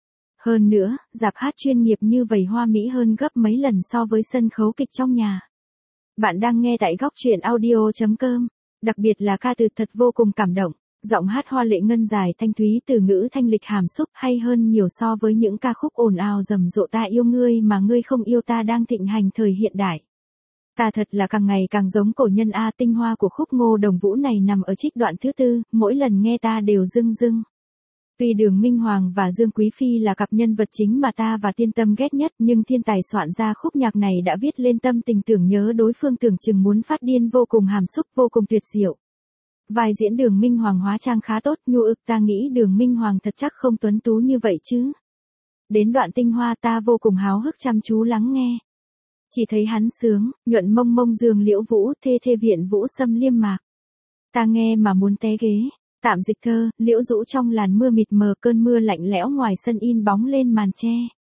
Hơn nữa, rạp hát chuyên nghiệp như vậy hoa mỹ hơn gấp mấy lần so với sân khấu kịch trong nhà. Bạn đang nghe tại góc truyện audio.com. Đặc biệt là ca từ thật vô cùng cảm động. Giọng hát hoa lệ ngân dài thanh thúy, từ ngữ thanh lịch hàm xúc, hay hơn nhiều so với những ca khúc ồn ào rầm rộ ta yêu ngươi mà ngươi không yêu ta đang thịnh hành thời hiện đại. Ta thật là càng ngày càng giống cổ nhân a, tinh hoa của khúc Ngô Đồng Vũ này nằm ở trích đoạn thứ tư, mỗi lần nghe ta đều rưng rưng. Tuy Đường Minh Hoàng và Dương Quý Phi là cặp nhân vật chính mà ta và Tiên Tâm ghét nhất, nhưng thiên tài soạn ra khúc nhạc này đã viết lên tâm tình tưởng nhớ đối phương tưởng chừng muốn phát điên, vô cùng hàm xúc, vô cùng tuyệt diệu. Vai diễn Đường Minh Hoàng hóa trang khá tốt, nhu ực, ta nghĩ Đường Minh Hoàng thật chắc không tuấn tú như vậy chứ. Đến đoạn tinh hoa ta vô cùng háo hức chăm chú lắng nghe. Chỉ thấy hắn sướng, nhuận mông mông giường liễu vũ, thê thê viện vũ xâm liêm mạc. Ta nghe mà muốn té ghế. Tạm dịch thơ, liễu rũ trong làn mưa mịt mờ, cơn mưa lạnh lẽo ngoài sân in bóng lên màn tre.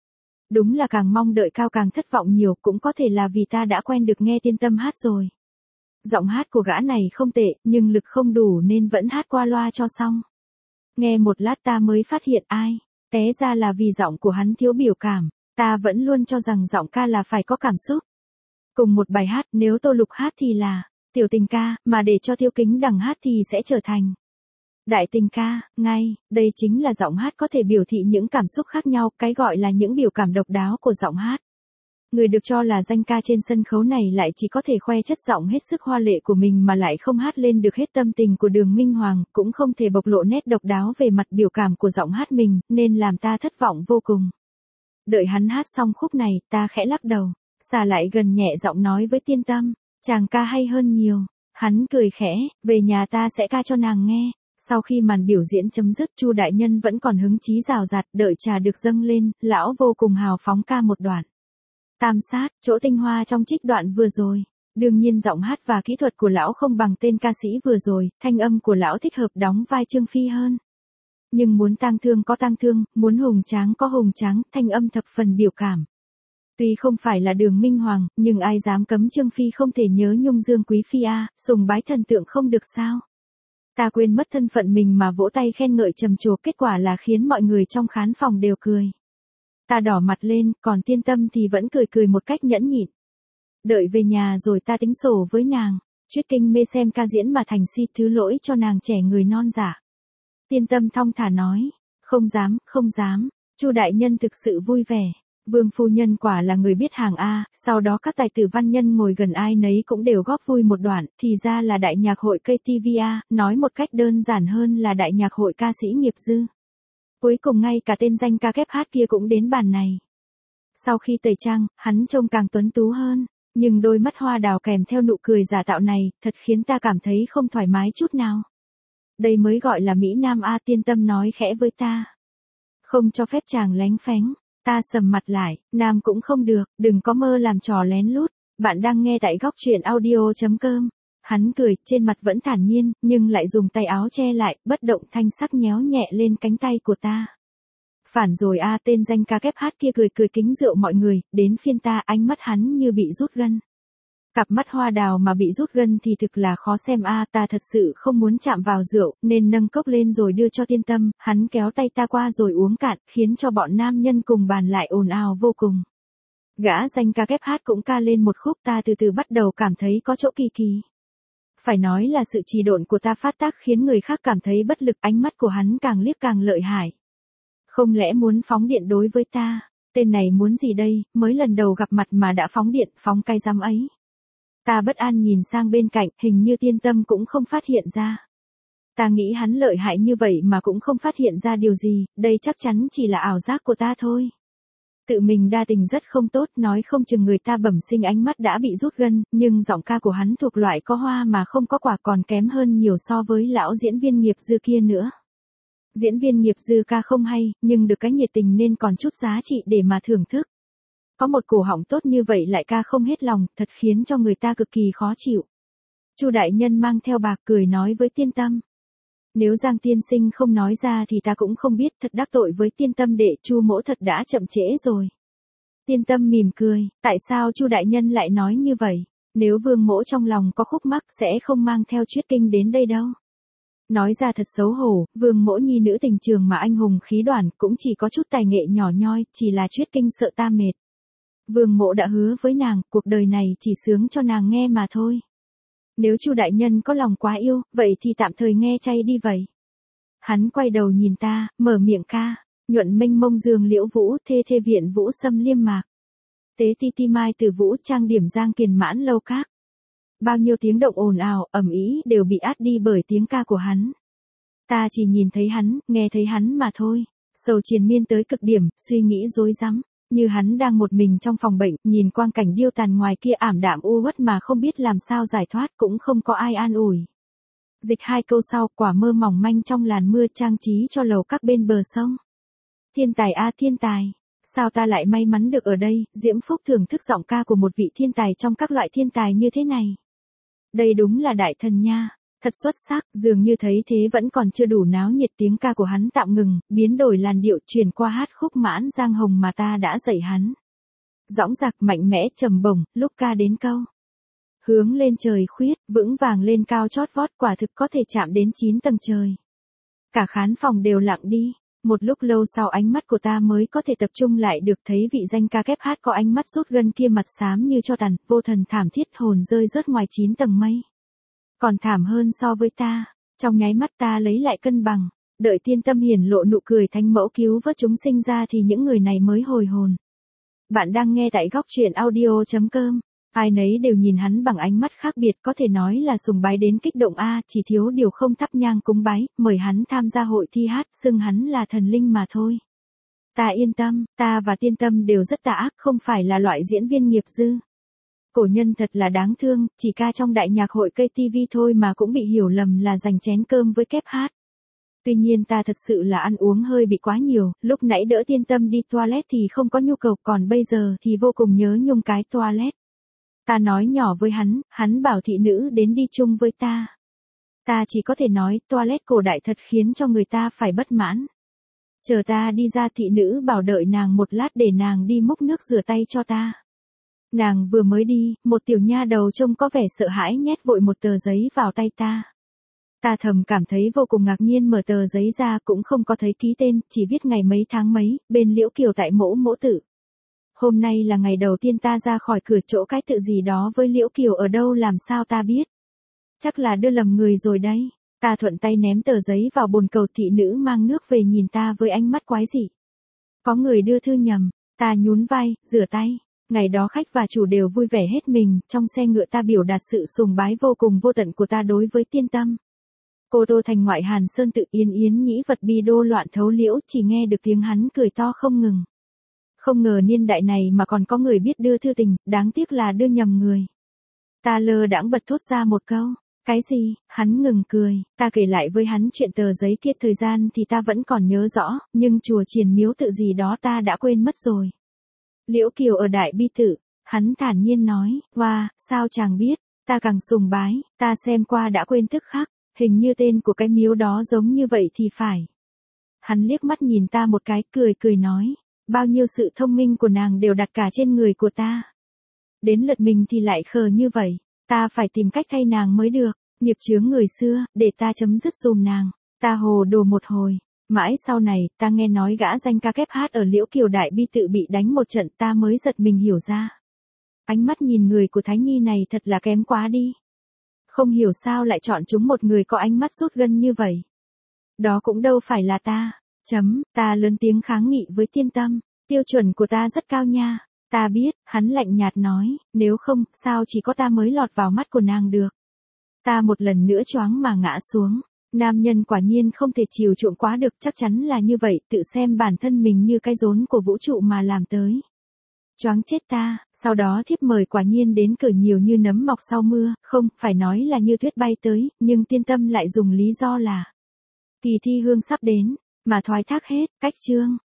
Đúng là càng mong đợi cao càng thất vọng nhiều, cũng có thể là vì ta đã quen được nghe Tiên Tâm hát rồi. Giọng hát của gã này không tệ, nhưng lực không đủ nên vẫn hát qua loa cho xong. Nghe một lát ta mới phát hiện ai, té ra là vì giọng của hắn thiếu biểu cảm, ta vẫn luôn cho rằng giọng ca là phải có cảm xúc. Cùng một bài hát, nếu Tô Lục hát thì là tiểu tình ca, mà để cho Tiêu Kính Đằng hát thì sẽ trở thành đại tình ca, ngay, đây chính là giọng hát có thể biểu thị những cảm xúc khác nhau, cái gọi là những biểu cảm độc đáo của giọng hát. Người được cho là danh ca trên sân khấu này lại chỉ có thể khoe chất giọng hết sức hoa lệ của mình mà lại không hát lên được hết tâm tình của Đường Minh Hoàng, cũng không thể bộc lộ nét độc đáo về mặt biểu cảm của giọng hát mình, nên làm ta thất vọng vô cùng. Đợi hắn hát xong khúc này, ta khẽ lắc đầu, xà lại gần nhẹ giọng nói với Tiên Tâm, chàng ca hay hơn nhiều. Hắn cười khẽ, về nhà ta sẽ ca cho nàng nghe. Sau khi màn biểu diễn chấm dứt, Chu đại nhân vẫn còn hứng chí rào rạt, đợi trà được dâng lên, lão vô cùng hào phóng ca một đoạn. Tam sát, chỗ tinh hoa trong trích đoạn vừa rồi. Đương nhiên giọng hát và kỹ thuật của lão không bằng tên ca sĩ vừa rồi, thanh âm của lão thích hợp đóng vai Trương Phi hơn. Nhưng muốn tang thương có tang thương, muốn hùng tráng có hùng tráng, thanh âm thập phần biểu cảm. Tuy không phải là Đường Minh Hoàng, nhưng ai dám cấm Trương Phi không thể nhớ nhung Dương Quý Phi a, sùng bái thần tượng không được sao? Ta quên mất thân phận mình mà vỗ tay khen ngợi trầm trồ, kết quả là khiến mọi người trong khán phòng đều cười. Ta đỏ mặt lên, còn Tiên Tâm thì vẫn cười cười một cách nhẫn nhịn. Đợi về nhà rồi ta tính sổ với nàng. Truyết Kinh mê xem ca diễn mà thành si, thứ lỗi cho nàng trẻ người non dạ. Tiên Tâm thong thả nói, không dám. Chu đại nhân thực sự vui vẻ. Vương phu nhân quả là người biết hàng a. Sau đó các tài tử văn nhân ngồi gần ai nấy cũng đều góp vui một đoạn, thì ra là đại nhạc hội KTVA, nói một cách đơn giản hơn là đại nhạc hội ca sĩ nghiệp dư. Cuối cùng ngay cả tên danh ca kép hát kia cũng đến bàn này. Sau khi tẩy trang, hắn trông càng tuấn tú hơn, nhưng đôi mắt hoa đào kèm theo nụ cười giả tạo này, thật khiến ta cảm thấy không thoải mái chút nào. Đây mới gọi là Mỹ Nam a, Tiên Tâm nói khẽ với ta. Không cho phép chàng lén phén. Ta sầm mặt lại, nam cũng không được, đừng có mơ làm trò lén lút. Bạn đang nghe tại góc truyện audio.com. Hắn cười, trên mặt vẫn thản nhiên, nhưng lại dùng tay áo che lại, bất động thanh sắc nhéo nhẹ lên cánh tay của ta. Phản rồi a, tên danh ca kép hát kia cười cười kính rượu mọi người, đến phiên ta, ánh mắt hắn như bị rút gân. Cặp mắt hoa đào mà bị rút gân thì thực là khó xem a, ta thật sự không muốn chạm vào rượu, nên nâng cốc lên rồi đưa cho Tiên Tâm, hắn kéo tay ta qua rồi uống cạn, khiến cho bọn nam nhân cùng bàn lại ồn ào vô cùng. Gã danh ca kép hát cũng ca lên một khúc, ta từ từ bắt đầu cảm thấy có chỗ kỳ kỳ. Phải nói là sự trì độn của ta phát tác khiến người khác cảm thấy bất lực, ánh mắt của hắn càng liếc càng lợi hại. Không lẽ muốn phóng điện đối với ta? Tên này muốn gì đây, mới lần đầu gặp mặt mà đã phóng điện, phóng cái dám ấy. Ta bất an nhìn sang bên cạnh, hình như Tiên Tâm cũng không phát hiện ra. Ta nghĩ hắn lợi hại như vậy mà cũng không phát hiện ra điều gì, đây chắc chắn chỉ là ảo giác của ta thôi. Tự mình đa tình rất không tốt, nói không chừng người ta bẩm sinh ánh mắt đã bị rút gân, nhưng giọng ca của hắn thuộc loại có hoa mà không có quả, còn kém hơn nhiều so với lão diễn viên nghiệp dư kia nữa. Diễn viên nghiệp dư ca không hay, nhưng được cái nhiệt tình nên còn chút giá trị để mà thưởng thức. Có một cổ họng tốt như vậy lại ca không hết lòng, thật khiến cho người ta cực kỳ khó chịu. Chu đại nhân mang theo bạc cười nói với Tiên Tâm. Nếu Giang tiên sinh không nói ra thì ta cũng không biết, thật đắc tội với Tiên Tâm đệ, Chu mỗ thật đã chậm trễ rồi. Tiên Tâm mỉm cười, tại sao Chu đại nhân lại nói như vậy? Nếu Vương mỗ trong lòng có khúc mắc sẽ không mang theo Chuyết Kinh đến đây đâu. Nói ra thật xấu hổ, Vương mỗ nhi nữ tình trường mà anh hùng khí đoản, cũng chỉ có chút tài nghệ nhỏ nhoi, chỉ là Chuyết Kinh sợ ta mệt. Vương mỗ đã hứa với nàng, cuộc đời này chỉ sướng cho nàng nghe mà thôi. Nếu Chu đại nhân có lòng quá yêu, vậy thì tạm thời nghe chay đi vậy. Hắn quay đầu nhìn ta, mở miệng ca, nhuận mênh mông dương liễu vũ, thê thê viện vũ xâm liêm mạc. Tế ti ti mai từ vũ, trang điểm giang kiền mãn lâu các. Bao nhiêu tiếng động ồn ào, ầm ĩ đều bị át đi bởi tiếng ca của hắn. Ta chỉ nhìn thấy hắn, nghe thấy hắn mà thôi. Sầu triền miên tới cực điểm, suy nghĩ rối rắm. Như hắn đang một mình trong phòng bệnh, nhìn quang cảnh điêu tàn ngoài kia ảm đạm u uất mà không biết làm sao giải thoát, cũng không có ai an ủi. Dịch hai câu sau, quả mơ mỏng manh trong làn mưa trang trí cho lầu các bên bờ sông. Thiên tài a thiên tài, sao ta lại may mắn được ở đây? Diễm Phúc thưởng thức giọng ca của một vị thiên tài trong các loại thiên tài như thế này. Đây đúng là đại thần nha. Thật xuất sắc, dường như thấy thế vẫn còn chưa đủ náo nhiệt, tiếng ca của hắn tạm ngừng, biến đổi làn điệu chuyển qua hát khúc Mãn Giang Hồng mà ta đã dạy hắn. Dõng dạc mạnh mẽ trầm bổng, lúc ca đến câu. Hướng lên trời khuyết, vững vàng lên cao chót vót, quả thực có thể chạm đến 9 tầng trời. Cả khán phòng đều lặng đi, một lúc lâu sau ánh mắt của ta mới có thể tập trung lại được, thấy vị danh ca kép hát có ánh mắt rút gân kia mặt xám như tro tàn, vô thần thảm thiết, hồn rơi rớt ngoài 9 tầng mây. Còn thảm hơn so với ta, trong nháy mắt ta lấy lại cân bằng, đợi Tiên Tâm hiển lộ nụ cười thánh mẫu cứu vớt chúng sinh ra thì những người này mới hồi hồn. Bạn đang nghe tại góc truyện audio.com, ai nấy đều nhìn hắn bằng ánh mắt khác biệt, có thể nói là sùng bái đến kích động chỉ thiếu điều không thắp nhang cúng bái, mời hắn tham gia hội thi hát, xưng hắn là thần linh mà thôi. Ta yên tâm, ta và Tiên Tâm đều rất tà ác, không phải là loại diễn viên nghiệp dư. Cổ nhân thật là đáng thương, chỉ ca trong đại nhạc hội cây TV thôi mà cũng bị hiểu lầm là giành chén cơm với kép hát. Tuy nhiên ta thật sự là ăn uống hơi bị quá nhiều, lúc nãy đỡ Tiên Tâm đi toilet thì không có nhu cầu, còn bây giờ thì vô cùng nhớ nhung cái toilet. Ta nói nhỏ với hắn bảo thị nữ đến đi chung với ta. Ta chỉ có thể nói toilet cổ đại thật khiến cho người ta phải bất mãn. Chờ ta đi ra thị nữ bảo đợi nàng một lát để nàng đi múc nước rửa tay cho ta. Nàng vừa mới đi, một tiểu nha đầu trông có vẻ sợ hãi nhét vội một tờ giấy vào tay ta. Ta thầm cảm thấy vô cùng ngạc nhiên, mở tờ giấy ra cũng không có thấy ký tên, chỉ viết ngày mấy tháng mấy, bên Liễu Kiều tại mỗ mỗ tự. Hôm nay là ngày đầu tiên ta ra khỏi cửa chỗ cái tự gì đó với Liễu Kiều ở đâu làm sao ta biết. Chắc là đưa lầm người rồi đấy. Ta thuận tay ném tờ giấy vào bồn cầu, thị nữ mang nước về nhìn ta với ánh mắt quái dị. Có người đưa thư nhầm, ta nhún vai, rửa tay. Ngày đó khách và chủ đều vui vẻ hết mình, trong xe ngựa ta biểu đạt sự sùng bái vô cùng vô tận của ta đối với Tiên Tâm. Cô Tô Thành ngoại Hàn Sơn tự yên yến nhĩ vật bi đô loạn thấu liễu, chỉ nghe được tiếng hắn cười to không ngừng. Không ngờ niên đại này mà còn có người biết đưa thư tình, đáng tiếc là đưa nhầm người. Ta lơ đãng bật thốt ra một câu, cái gì? Hắn ngừng cười, ta kể lại với hắn chuyện tờ giấy kia, thời gian thì ta vẫn còn nhớ rõ, nhưng chùa Triền Miếu tự gì đó ta đã quên mất rồi. Liễu Kiều ở Đại Bi Tự, hắn thản nhiên nói, wow, sao chàng biết, ta càng sùng bái, ta xem qua đã quên tức khắc, hình như tên của cái miếu đó giống như vậy thì phải. Hắn liếc mắt nhìn ta một cái, cười nói, bao nhiêu sự thông minh của nàng đều đặt cả trên người của ta. Đến lượt mình thì lại khờ như vậy, ta phải tìm cách thay nàng mới được, nghiệp chướng người xưa, để ta chấm dứt dùm nàng. Ta hồ đồ một hồi. Mãi sau này, ta nghe nói gã danh ca kép hát ở Liễu Kiều Đại Bi Tự bị đánh một trận, ta mới giật mình hiểu ra. Ánh mắt nhìn người của Thái Nhi này thật là kém quá đi. Không hiểu sao lại chọn chúng một người có ánh mắt rút gân như vậy. Đó cũng đâu phải là ta. Ta lớn tiếng kháng nghị với Tiên Tâm, tiêu chuẩn của ta rất cao nha. Ta biết, hắn lạnh nhạt nói, nếu không, sao chỉ có ta mới lọt vào mắt của nàng được. Ta một lần nữa choáng mà ngã xuống. Nam nhân quả nhiên không thể chiều chuộng quá được, chắc chắn là như vậy, tự xem bản thân mình như cái rốn của vũ trụ mà làm tới. Choáng chết ta, sau đó thiếp mời quả nhiên đến cửa nhiều như nấm mọc sau mưa, không, phải nói là như tuyết bay tới, nhưng Tiên Tâm lại dùng lý do là kỳ thi hương sắp đến, mà thoái thác hết, cách chương.